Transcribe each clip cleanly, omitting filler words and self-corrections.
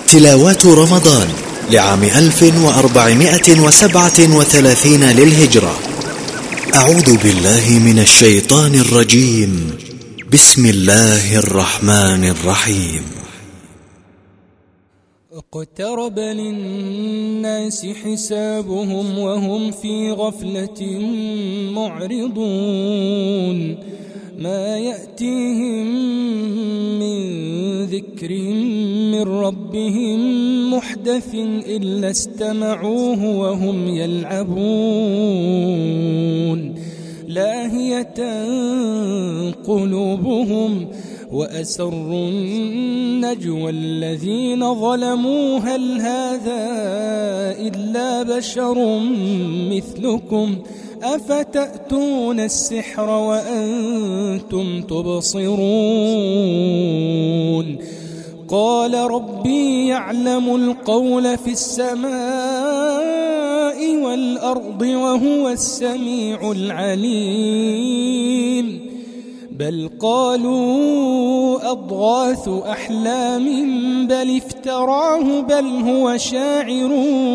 تلاوات رمضان لعام 1437 للهجرة. أعوذ بالله من الشيطان الرجيم. بسم الله الرحمن الرحيم. اقترب للناس حسابهم وهم في غفلة معرضون. ما يأتيهم من ذكر من ربهم محدث إلا استمعوه وهم يلعبون. لاهية قلوبهم وأسروا النجوى الذين ظلموا هل هذا إلا بشر مثلكم أفتأتون السحر وأنتم تبصرون. قال ربي يعلم القول في السماء والأرض وهو السميع العليم. بل قالوا أضغاث أحلام بل افتراه بل هو شاعر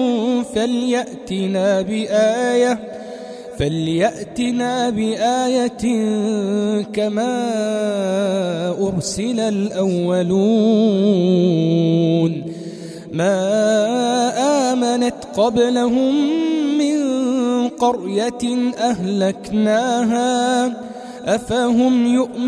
فليأتنا بآية كما أرسل الأولون. ما آمنت قبلهم من قرية أهلكناها أفهم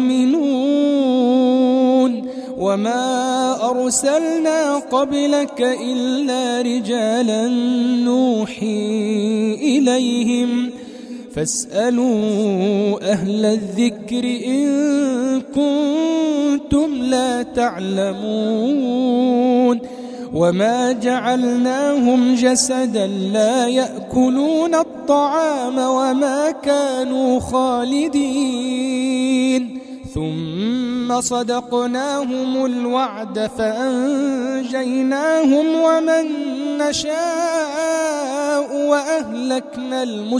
يؤمنون. وما أرسلنا قبلك إلا رجالا نوحي إليهم فاسألوا أهل الذكر إن كنتم لا تعلمون. وما جعلناهم جسدا لا يأكلون الطعام وما كانوا خالدين. ثم صدقناهم الوعد فأنجيناهم ومن نشاء وأهلكنا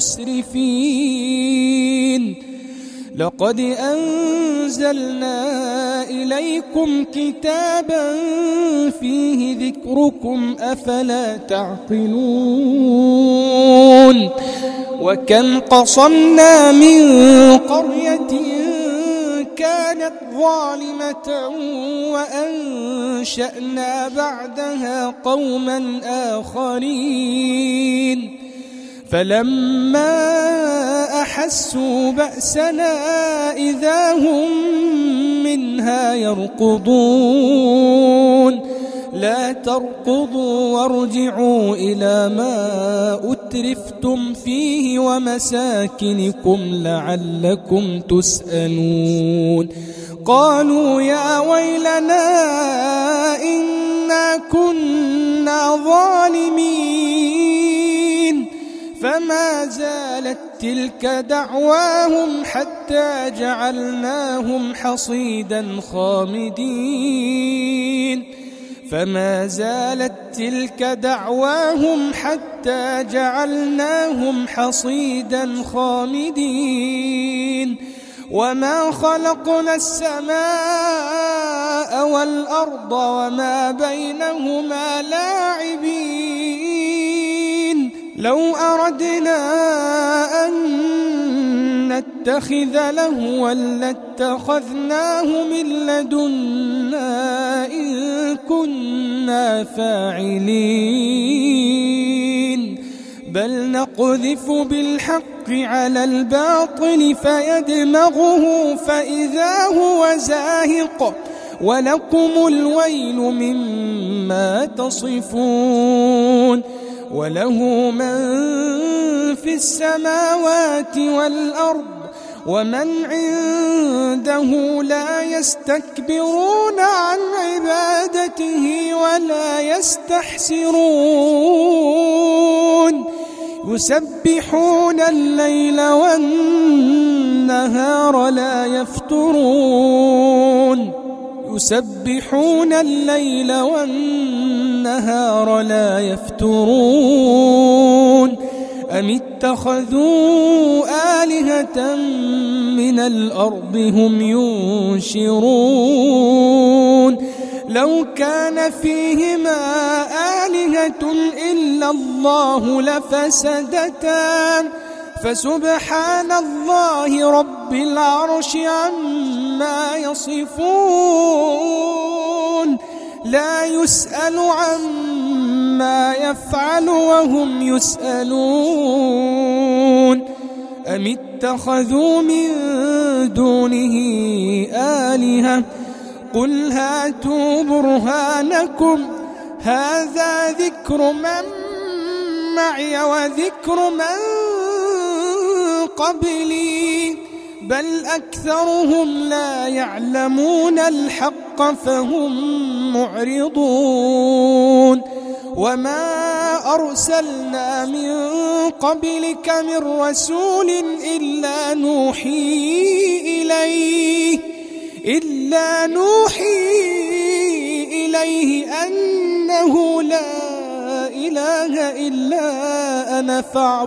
المسرفين. لقد أنزلنا إليكم كتابا فيه ذكركم أفلا تعقلون. وكم قصمنا من قرية كانت ظالمة وأنشأنا بعدها قوما آخرين. فلما أحسوا بأسنا إذا هم منها يركضون. لا تركضوا وارجعوا إلى ما أترفتم فيه ومساكنكم لعلكم تسألون. قالوا يا ويلنا إنا كنا ظالمين. فما زالت تلك دعواهم حتى جعلناهم حصيدا خامدين. فما زالت تلك دعواهم حتى جعلناهم حصيدا خامدين. وما خلقنا السماء والأرض وما بينهما لاعبين. لو أردنا أن نتخذ لهوا لاتخذناه من لدنا إن كنا فاعلين. بل نقذف بالحق على الباطل فيدمغه فإذا هو زاهق ولكم الويل مما تصفون. وله من في السماوات والأرض ومن عنده لا يستكبرون عن عبادته ولا يستحسرون. يسبحون الليل والنهار لا يفترون. يسبحون الليل والنهار لا يفترون. أم اتخذوا آلهة من الأرض هم ينشرون. لو كان فيهما آلهة إلا الله لفسدتا فسبحان الله رب العرش عما يصفون لا يسأل عما يفعل وهم يسألون أم اتخذوا من دونه آلهة قل هاتوا برهانكم هذا ذكر من معي وذكر من قبلي بل أكثرهم لا يعلمون الحق فهم معرضون وما أرسلنا من قبلك من رسول إلا نوحي إليه أنه لا إله إلا أنا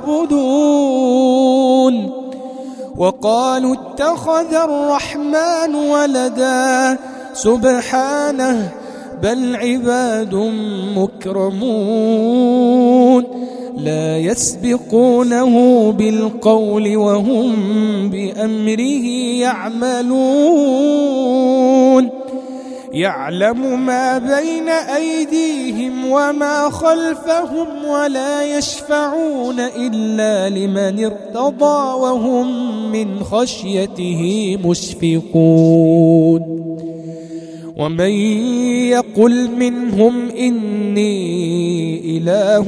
فاعبدون وقالوا اتخذ الرحمن ولدا سبحانه بل عباد مكرمون لا يسبقونه بالقول وهم بأمره يعملون يعلم ما بين أيديهم وما خلفهم ولا يشفعون إلا لمن ارتضى وهم من خشيته مشفقون ومن يقل منهم إني إله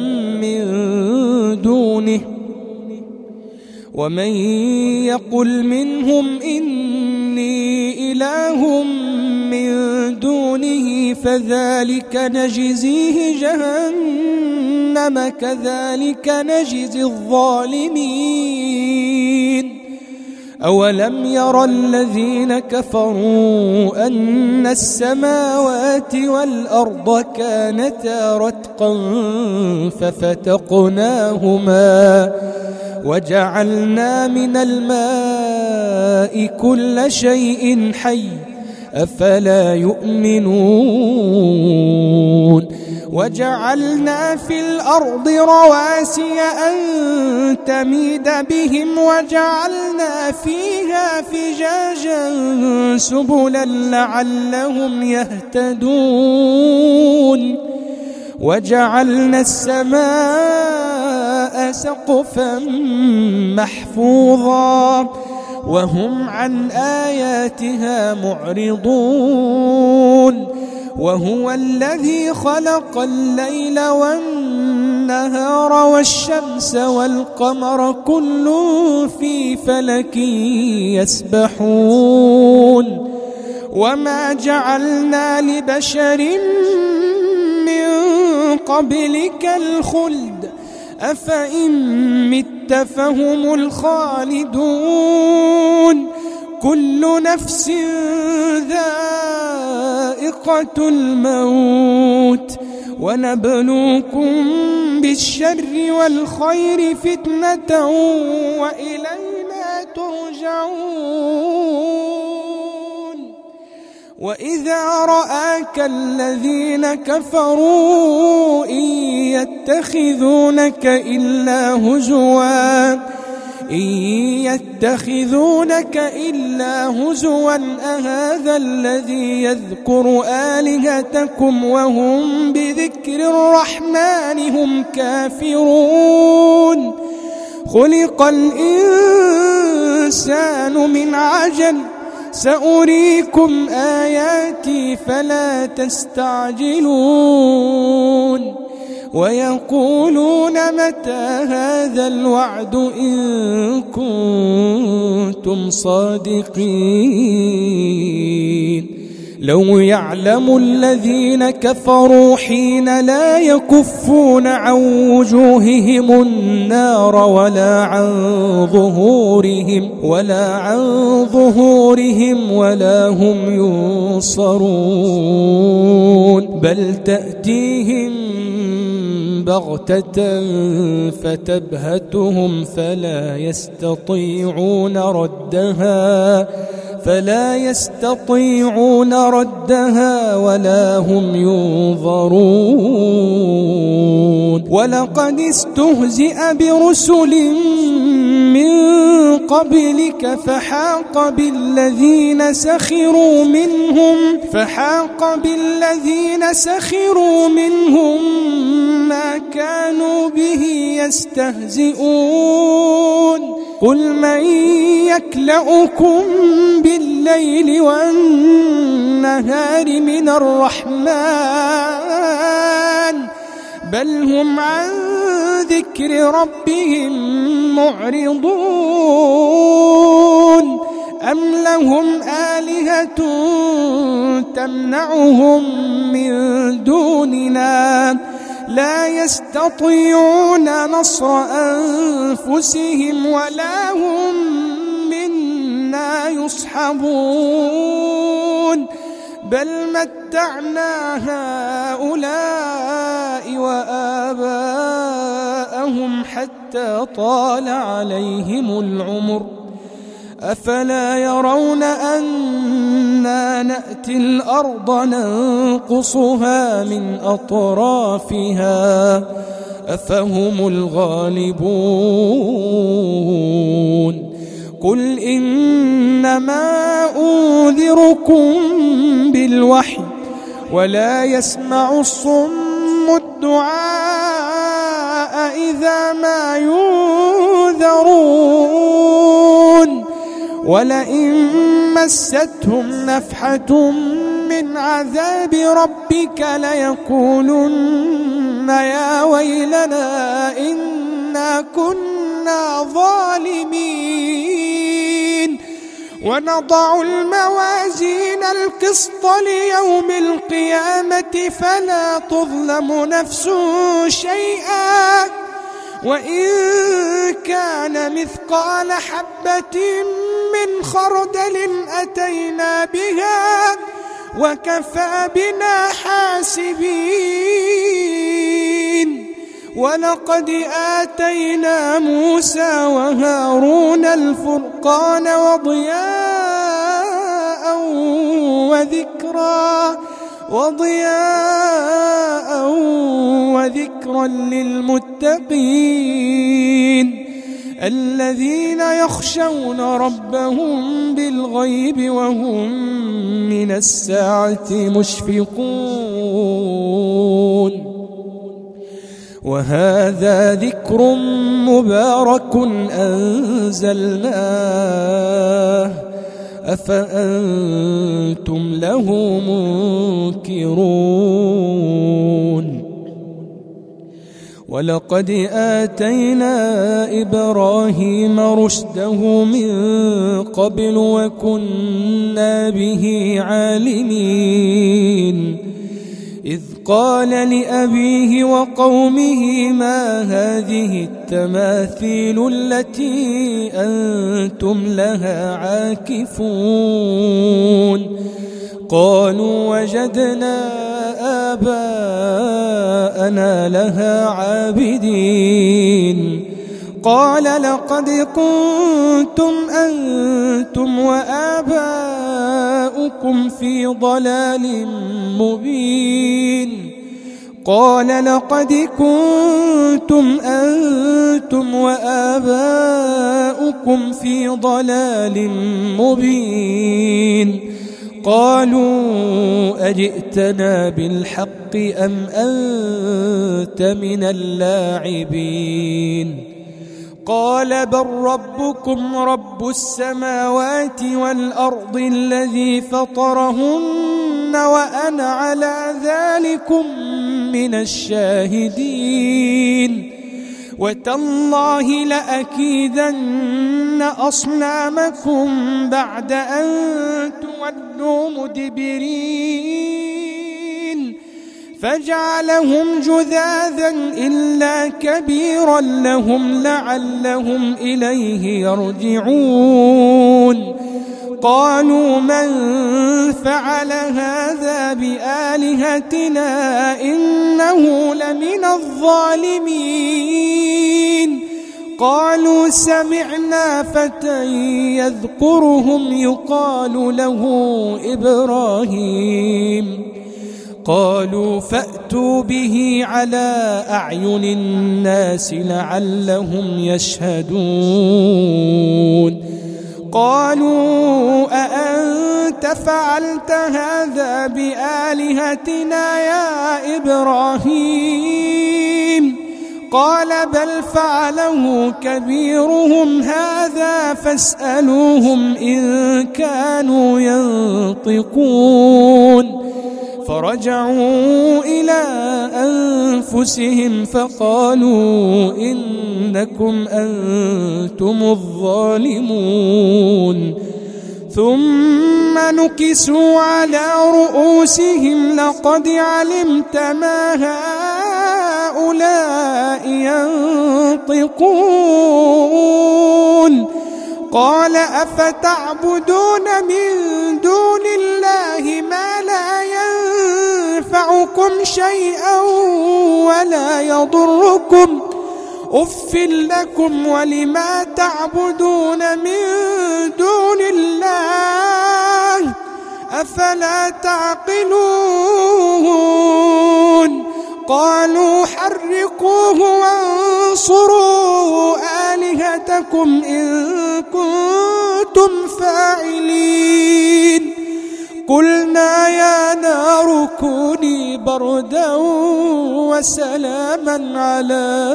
من دونه فذلك نجزيه جهنم كذلك نجزي الظالمين أولم ير الذين كفروا أن السماوات والأرض كانتا رتقا ففتقناهما وجعلنا من الماء كل شيء حي أفلا يؤمنون وجعلنا في الأرض رواسي أن تميد بهم وجعلنا فيها فجاجا سبلا لعلهم يهتدون وجعلنا السماء سقفا محفوظا وهم عن آياتها معرضون وهو الذي خلق الليل والنهار والشمس والقمر كل في فلك يسبحون وما جعلنا لبشر من قبلك الخلد أفإن مت فهم الخالدون كل نفس ذائقة الموت ونبلوكم بالشر والخير فتنة وإلينا ترجعون وإذا رآك الذين كفروا إن يتخذونك إلا هزوا أهذا الذي يذكر آلهتكم وهم بذكر الرحمن هم كافرون خلق الإنسان من عجل سأريكم آياتي فلا تستعجلون ويقولون متى هذا الوعد إن كنتم صادقين لو يعلم الذين كفروا حين لا يكفون عن وجوههم النار ولا عن ظهورهم ولا هم ينصرون بل تأتيهم بغتة فتبهتهم فلا يستطيعون ردها فلا يستطيعون ردها ولا هم ينظرون ولقد استهزئ برسل من قبلك فحاق بالذين سخروا منهم ما كانوا به يستهزئون قل من يكلؤكم بالليل والنهار من الرحمن بل هم عن ذكر ربهم معرضون أم لهم آلهة تمنعهم من دوننا لا يستطيعون نصر أنفسهم ولا هم منا يصحبون بل متعنا هؤلاء وآباءهم حتى طال عليهم العمر أفلا يرون أنا نأتي الأرض ننقصها من أطرافها أفهم الغالبون قل إنما أنذركم بالوحي ولا يسمع الصم الدعاء إذا ما ينذرون ولئن مستهم نفحة من عذاب ربك ليقولن يا ويلنا إنا كنا ظالمين ونضع الموازين القسط ليوم القيامة فلا تظلم نفس شيئا وإن كان مثقال حبة من خردل أتينا بها وكفى بنا حاسبين ولقد آتينا موسى وهارون الفرقان وضياء وذكرا للمتقين الذين يخشون ربهم بالغيب وهم من الساعة مشفقون وهذا ذكر مبارك أنزلناه أفأنتم له منكرون ولقد آتينا إبراهيم رشده من قبل وكنا به عالمين إذ قال لأبيه وقومه ما هذه التماثيل التي أنتم لها عاكفون قالوا وجدنا آباءنا لها عابدين قال لقد كنتم أنتم وآباؤكم في ضلال مبين قال لقد كنتم أنتم وآباؤكم في ضلال مبين قالوا أجئتنا بالحق أم أنت من اللاعبين قال بل ربكم رب السماوات والأرض الذي فطرهن وأنا على ذلكم من الشاهدين وتالله لأكيدن أصنامكم بعد أن تولوا مدبرين فجعلهم جذاذا إلا كبيرا لهم لعلهم إليه يرجعون قالوا من فعل هذا بآلهتنا إنه لمن الظالمين قالوا سمعنا فتى يذكرهم يقال له إبراهيم قالوا فأتوا به على أعين الناس لعلهم يشهدون قالوا أأنت فعلت هذا بآلهتنا يا إبراهيم قال بل فعله كبيرهم هذا فاسألوهم إن كانوا ينطقون فرجعوا إلى أنفسهم فقالوا إنكم أنتم الظالمون ثم نكسوا على رؤوسهم لقد علمت ما هؤلاء ينطقون قال أفتعبدون من دون الله ما لا ينفعكم شيئا ولا يضركم أف لكم ولما تعبدون من دون الله أفلا تعقلون قالوا حرقوه وانصروا آلهتكم إن كنتم فاعلين قلنا يا نار كوني بردا وسلاما على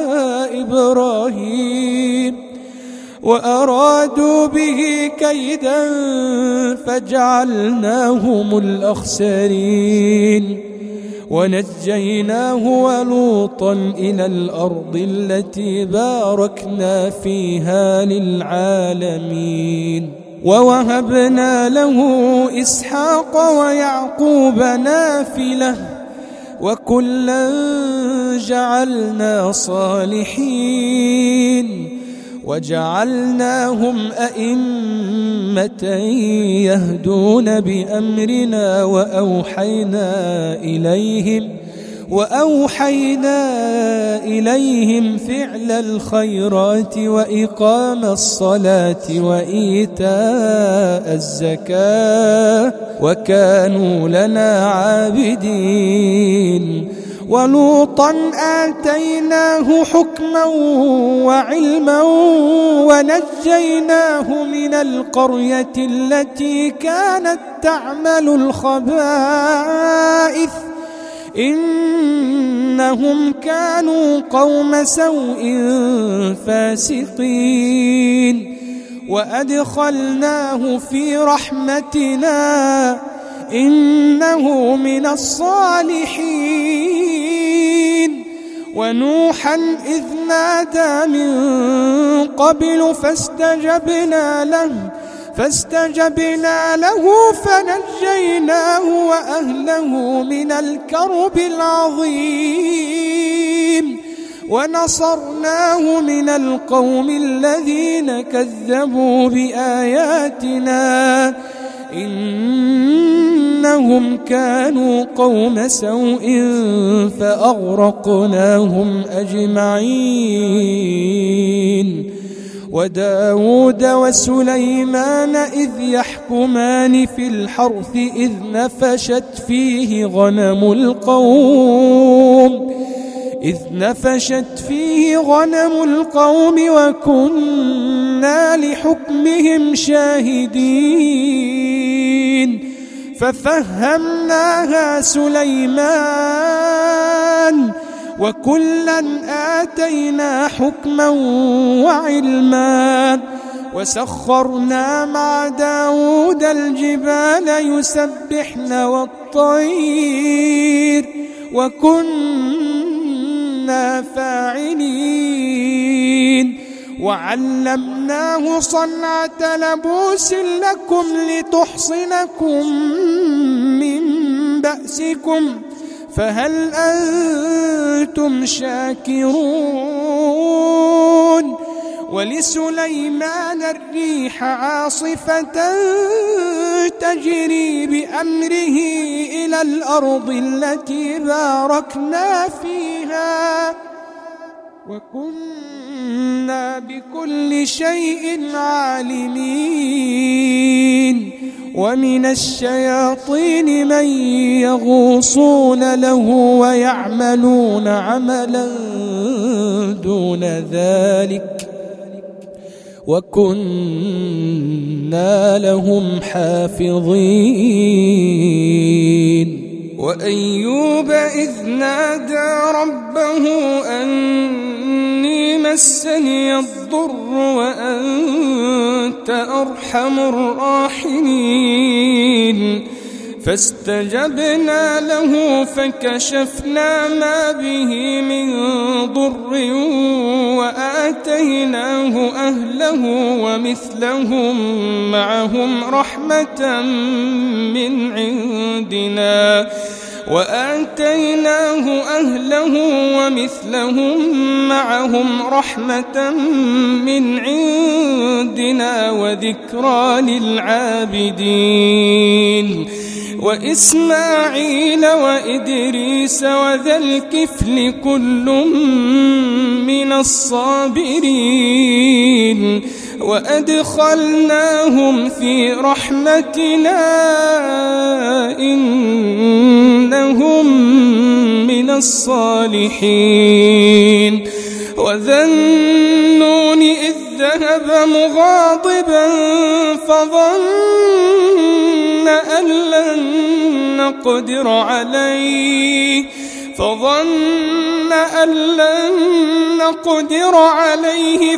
إبراهيم وأرادوا به كيدا فجعلناهم الأخسرين ونجيناه ولوطا إلى الأرض التي باركنا فيها للعالمين ووهبنا له إسحاق ويعقوب نافلة وكلا جعلنا صالحين وجعلناهم أئمة يهدون بأمرنا وأوحينا إليهم فعل الخيرات وإقام الصلاة وإيتاء الزكاة وكانوا لنا عابدين ولوطا آتيناه حكما وعلما ونجيناه من القرية التي كانت تعمل الخبائث إنهم كانوا قوم سوء فاسقين وأدخلناه في رحمتنا إنه من الصالحين ونوحا إذ نادى من قبل فاستجبنا له فنجيناه وأهله من الكرب العظيم ونصرناه من القوم الذين كذبوا بآياتنا إنهم كانوا قوم سوء فأغرقناهم أجمعين وداود وسليمان إذ يحكمان في الحرث إذ نفشت فيه غنم القوم وكنا لحكمهم شاهدين ففهمناها سليمان وكلا آتينا حكما وعلما وسخرنا مع داود الجبال يسبحن والطير وكنا فاعلين وعلمناه صنعة لبوس لكم لتحصنكم من بأسكم فهل أنتم شاكرون ولسليمان الريح عاصفة تجري بأمره إلى الأرض التي باركنا فيها وكنا بكل شيء عالمين ومن الشياطين من يغوصون له ويعملون عملا دون ذلك وكنا لهم حافظين وأيوب إذ نادى ربه أني مسني الضر وأنت أرحم الراحمين فاستجبنا له فكشفنا ما به من ضر وآتيناه أهله ومثلهم معهم رحمة من عندنا وذكرى للعابدين وإسماعيل وإدريس وذا الكفل كل من الصابرين وأدخلناهم في رحمتنا إنهم من الصالحين وذا النون إذ ذهب مغاضبا فظن أن لن نقدر عليه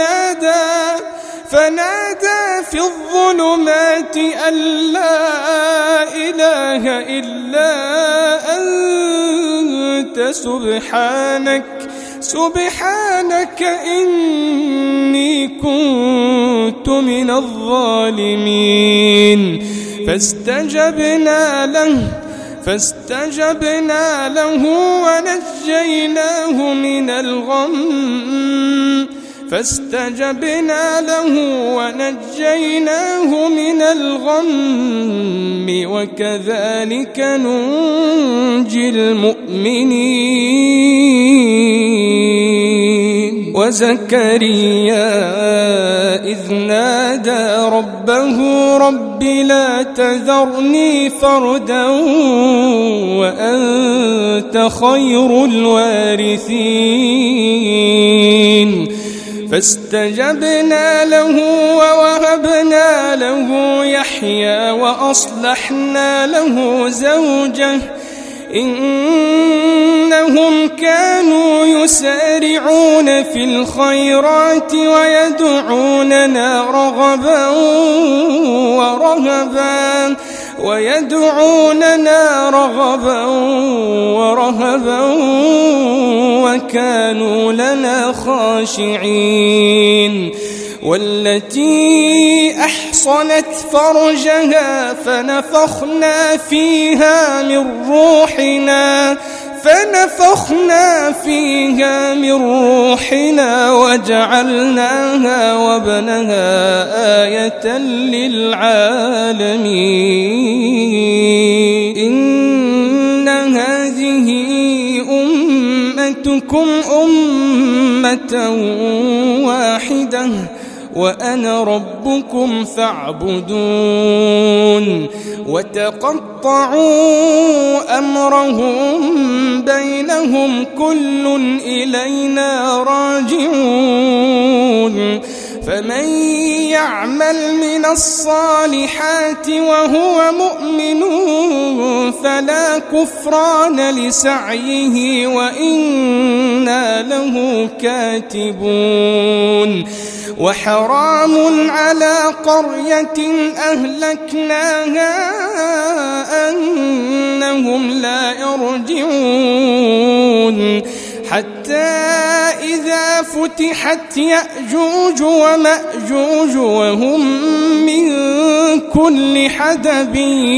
فنادى في الظلمات أن لا إله إلا أنت سبحانك إني كنت من الظالمين فاستجبنا له ونجيناه من الغم وكذلك ننجي المؤمنين وزكريا إذ نادى ربه رب لا تذرني فردا وأنت خير الوارثين فاستجبنا له ووهبنا له يحيى وأصلحنا له زوجه إنهم كانوا يسارعون في الخيرات ويدعوننا رغبا ورهبا وكانوا لنا خاشعين والتي أحصنت فرجها فنفخنا فيها من روحنا وجعلناها وابنها آية للعالمين إن هذه أمتكم أمة واحدة وأنا ربكم فاعبدون وتقطعوا أمرهم بينهم كل إلينا راجعون فمن يعمل من الصالحات وهو مؤمن فلا كفران لسعيه وإنا له كاتبون وحرام على قرية أهلكناها أنهم لا يرجعون حتى إذا فتحت يأجوج ومأجوج وهم من كل حدب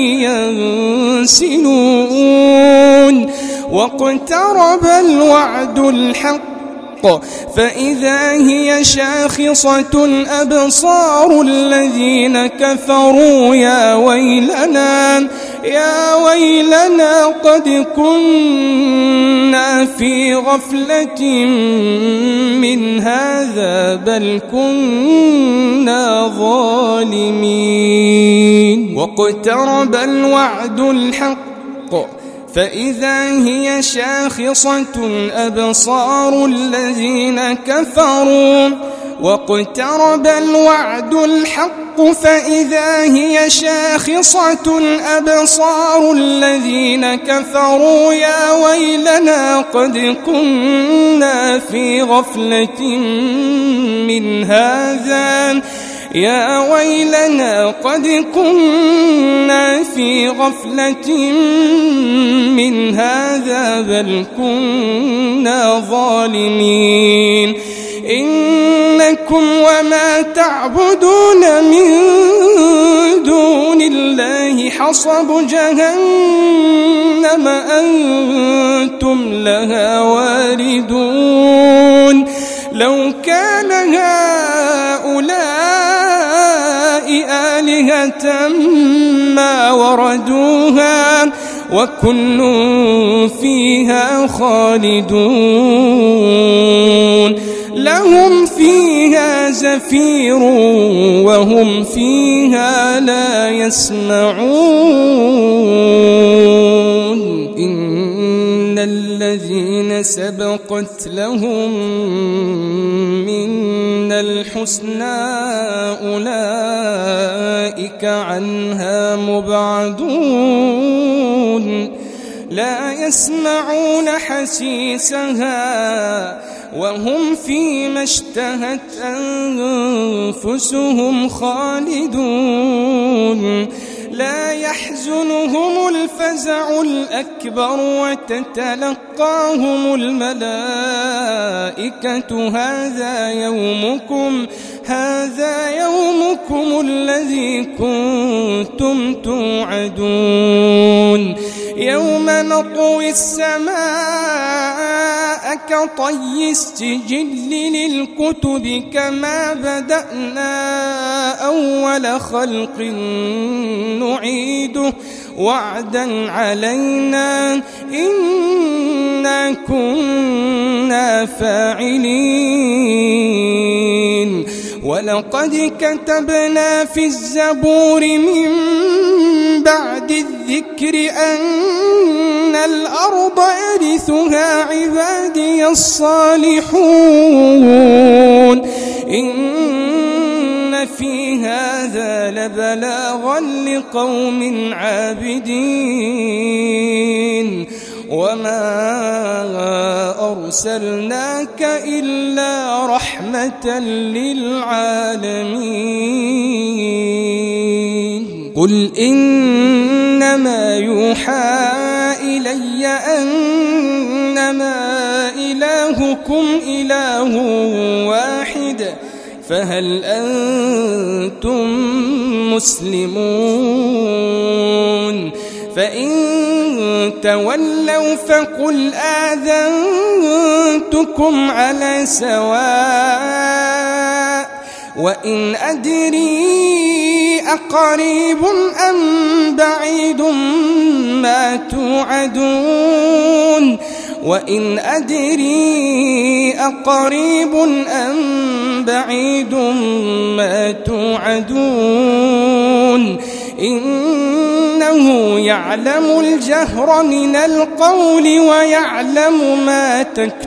ينسلون واقترب الوعد الحق فإذا هي شاخصة أبصار الذين كفروا يا ويلنا قد كنا كنا في غفلة من هذا بل كنا ظالمين واقترب الوعد الحق فإذا هي شاخصة أبصار الذين كفروا واقترب الوعد الحق فإذا هي شاخصة أبصار الذين كفروا يا ويلنا قد كنا في غفلة من هذا يا ويلنا قد كنا في غفلة من هذا بل كنا ظالمين إنكم وما تعبدون من دون الله حصب جهنم أنتم لها واردون لو كان هؤلاء آلهة ما وردوها وكل فيها خالدون لهم فيها زفير وهم فيها لا يسمعون إن الذين سبقت لهم منا الحسنى أولئك عنها مبعدون لا يسمعون حسيسها وهم فيما اشتهت أنفسهم خالدون لا يحزنهم الفزع الأكبر وتتلقاهم الملائكة هذا يومكم الذي كنتم توعدون يوم نطوي السماء كطي السجل للكتب كما بدأنا أول خلق نعيده وعدا علينا إنا كنا فاعلين ولقد كتبنا في الزبور من بعد الذكر أن الأرض يرثها عبادي الصالحون إن في هذا لبلاغا لقوم عابدين وما أرسلناك إلا رحمة للعالمين قل إنما يوحى إلي أنما إلهكم إله واحد فهل أنتم مسلمون فإن تولوا فقل آذنتكم على سواء وإن أدري أقريب أم بعيد ما توعدون وإن أدري أقريب أم بعيد ما توعدون إنه يعلم الجهر من القول ويعلم ما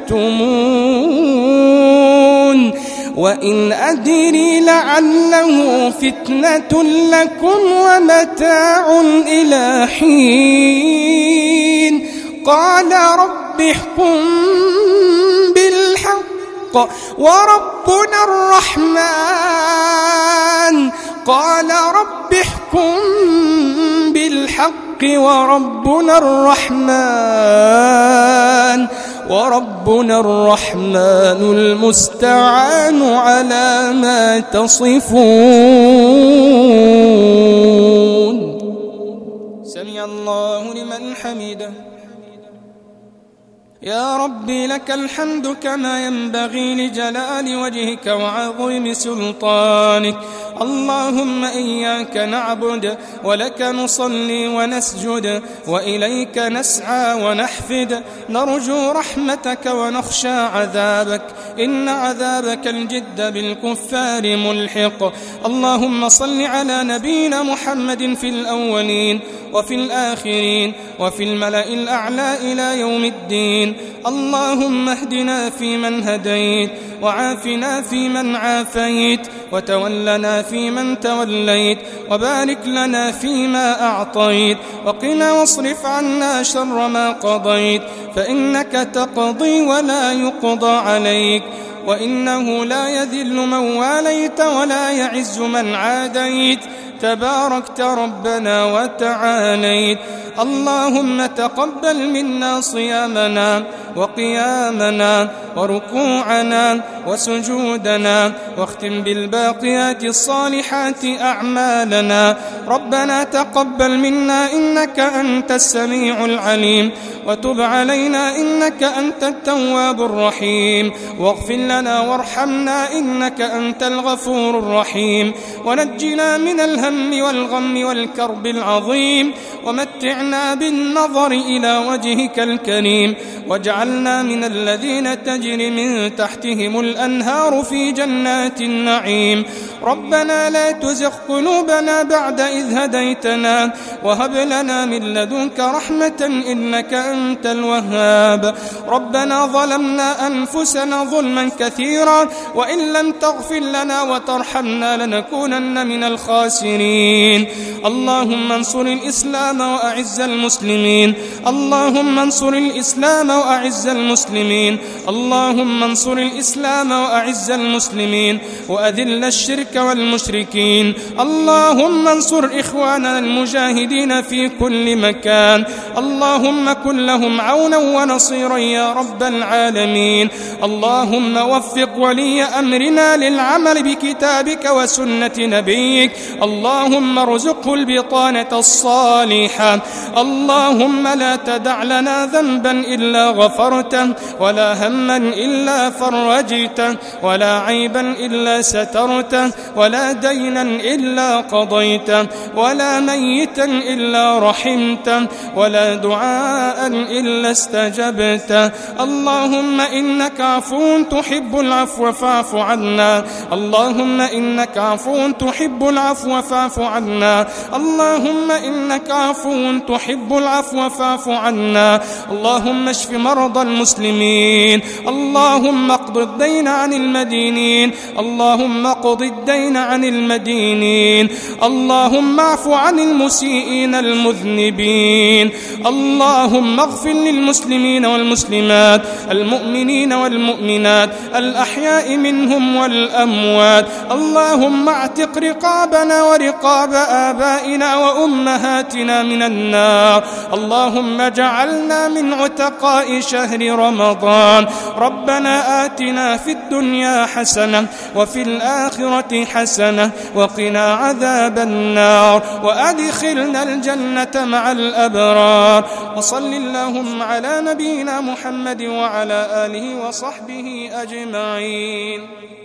تكتمون وإن أدري لعله فتنة لكم ومتاع إلى حين قال رب احكم بالحق وربنا الرحمن قال رب احكم بالحق وربنا الرحمن المستعان على ما تصفون سمع الله لمن حمده يا ربي لك الحمد كما ينبغي لجلال وجهك وعظيم سلطانك اللهم إياك نعبد ولك نصلي ونسجد وإليك نسعى ونحفد نرجو رحمتك ونخشى عذابك إن عذابك الجد بالكفار ملحق. اللهم صل على نبينا محمد في الأولين وفي الآخرين وفي الملأ الأعلى إلى يوم الدين. اللهم اهدنا فيمن هديت وعافنا فيمن عافيت وتولنا فيمن توليت وبارك لنا فيما أعطيت وقنا واصرف عنا شر ما قضيت فإنك تقضي ولا يقضى عليك وإنه لا يذل من واليت ولا يعز من عاديت تباركت ربنا وتعاليت. اللهم تقبل منا صيامنا وقيامنا وركوعنا وسجودنا واختم بالباقيات الصالحات أعمالنا. ربنا تقبل منا إنك أنت السميع العليم وتب علينا إنك أنت التواب الرحيم واغفر لنا وارحمنا إنك أنت الغفور الرحيم ونجنا من الهم والغم والكرب العظيم ومتعنا بالنظر إلى وجهك الكريم واجعلنا من الذين تجري من تحتهم الأنهار في جنات النعيم. ربنا لا تزغ قلوبنا بعد إذ هديتنا وهب لنا من لدنك رحمة إنك أنت الوهاب. ربنا ظلمنا أنفسنا ظلما كثيرا وإن لم تغفر لنا وترحمنا لنكونن من الخاسرين. اللهم انصر الإسلام وأعز المسلمين. اللهم انصر الإسلام وأعز المسلمين. اللهم انصر الإسلام وأعز المسلمين وأذل الشرك والمشركين. اللهم انصر إخواننا المجاهدين في كل مكان. اللهم كن لهم عونا ونصيرا يا رب العالمين. اللهم وفق ولي أمرنا للعمل بكتابك وسنة نبيك. اللهم ارزقه البطانة الصالحة. اللهم لا تدع لنا ذنبا إلا غفرته ولا هما إلا فرجته ولا عيبا إلا سترته ولا دينا إلا قضيته ولا ميتا إلا رحمته ولا دعاء إلا استجبته. اللهم إنك عفو تحب العفو فاعف عنا. اللهم إنك عفو تحب العفو فاعف عنا. اللهم إنك عفو تحب العفو فاعف عنا. اللهم اشف مرضى المسلمين. اللهم اقض الدين عن المدينين. اللهم اقض الدين عن المدينين. اللهم اعف عن المسيئين المذنبين. اللهم اغفر للمسلمين والمسلمات المؤمنين والمؤمنات الأحياء منهم والأموات. اللهم اعتق رقابنا ورقاب آبائنا وأمهاتنا من النار. اللهم اجعلنا من عتقاء شهر رمضان. ربنا آتنا في الدنيا حسنة وفي الآخرة حسنة وقنا عذاب النار وأدخلنا الجنة مع الأبرار. وصل اللهم على نبينا محمد وعلى آله وصحبه أجمعين.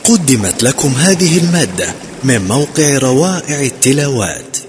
قدمت لكم هذه المادة من موقع روائع التلاوات.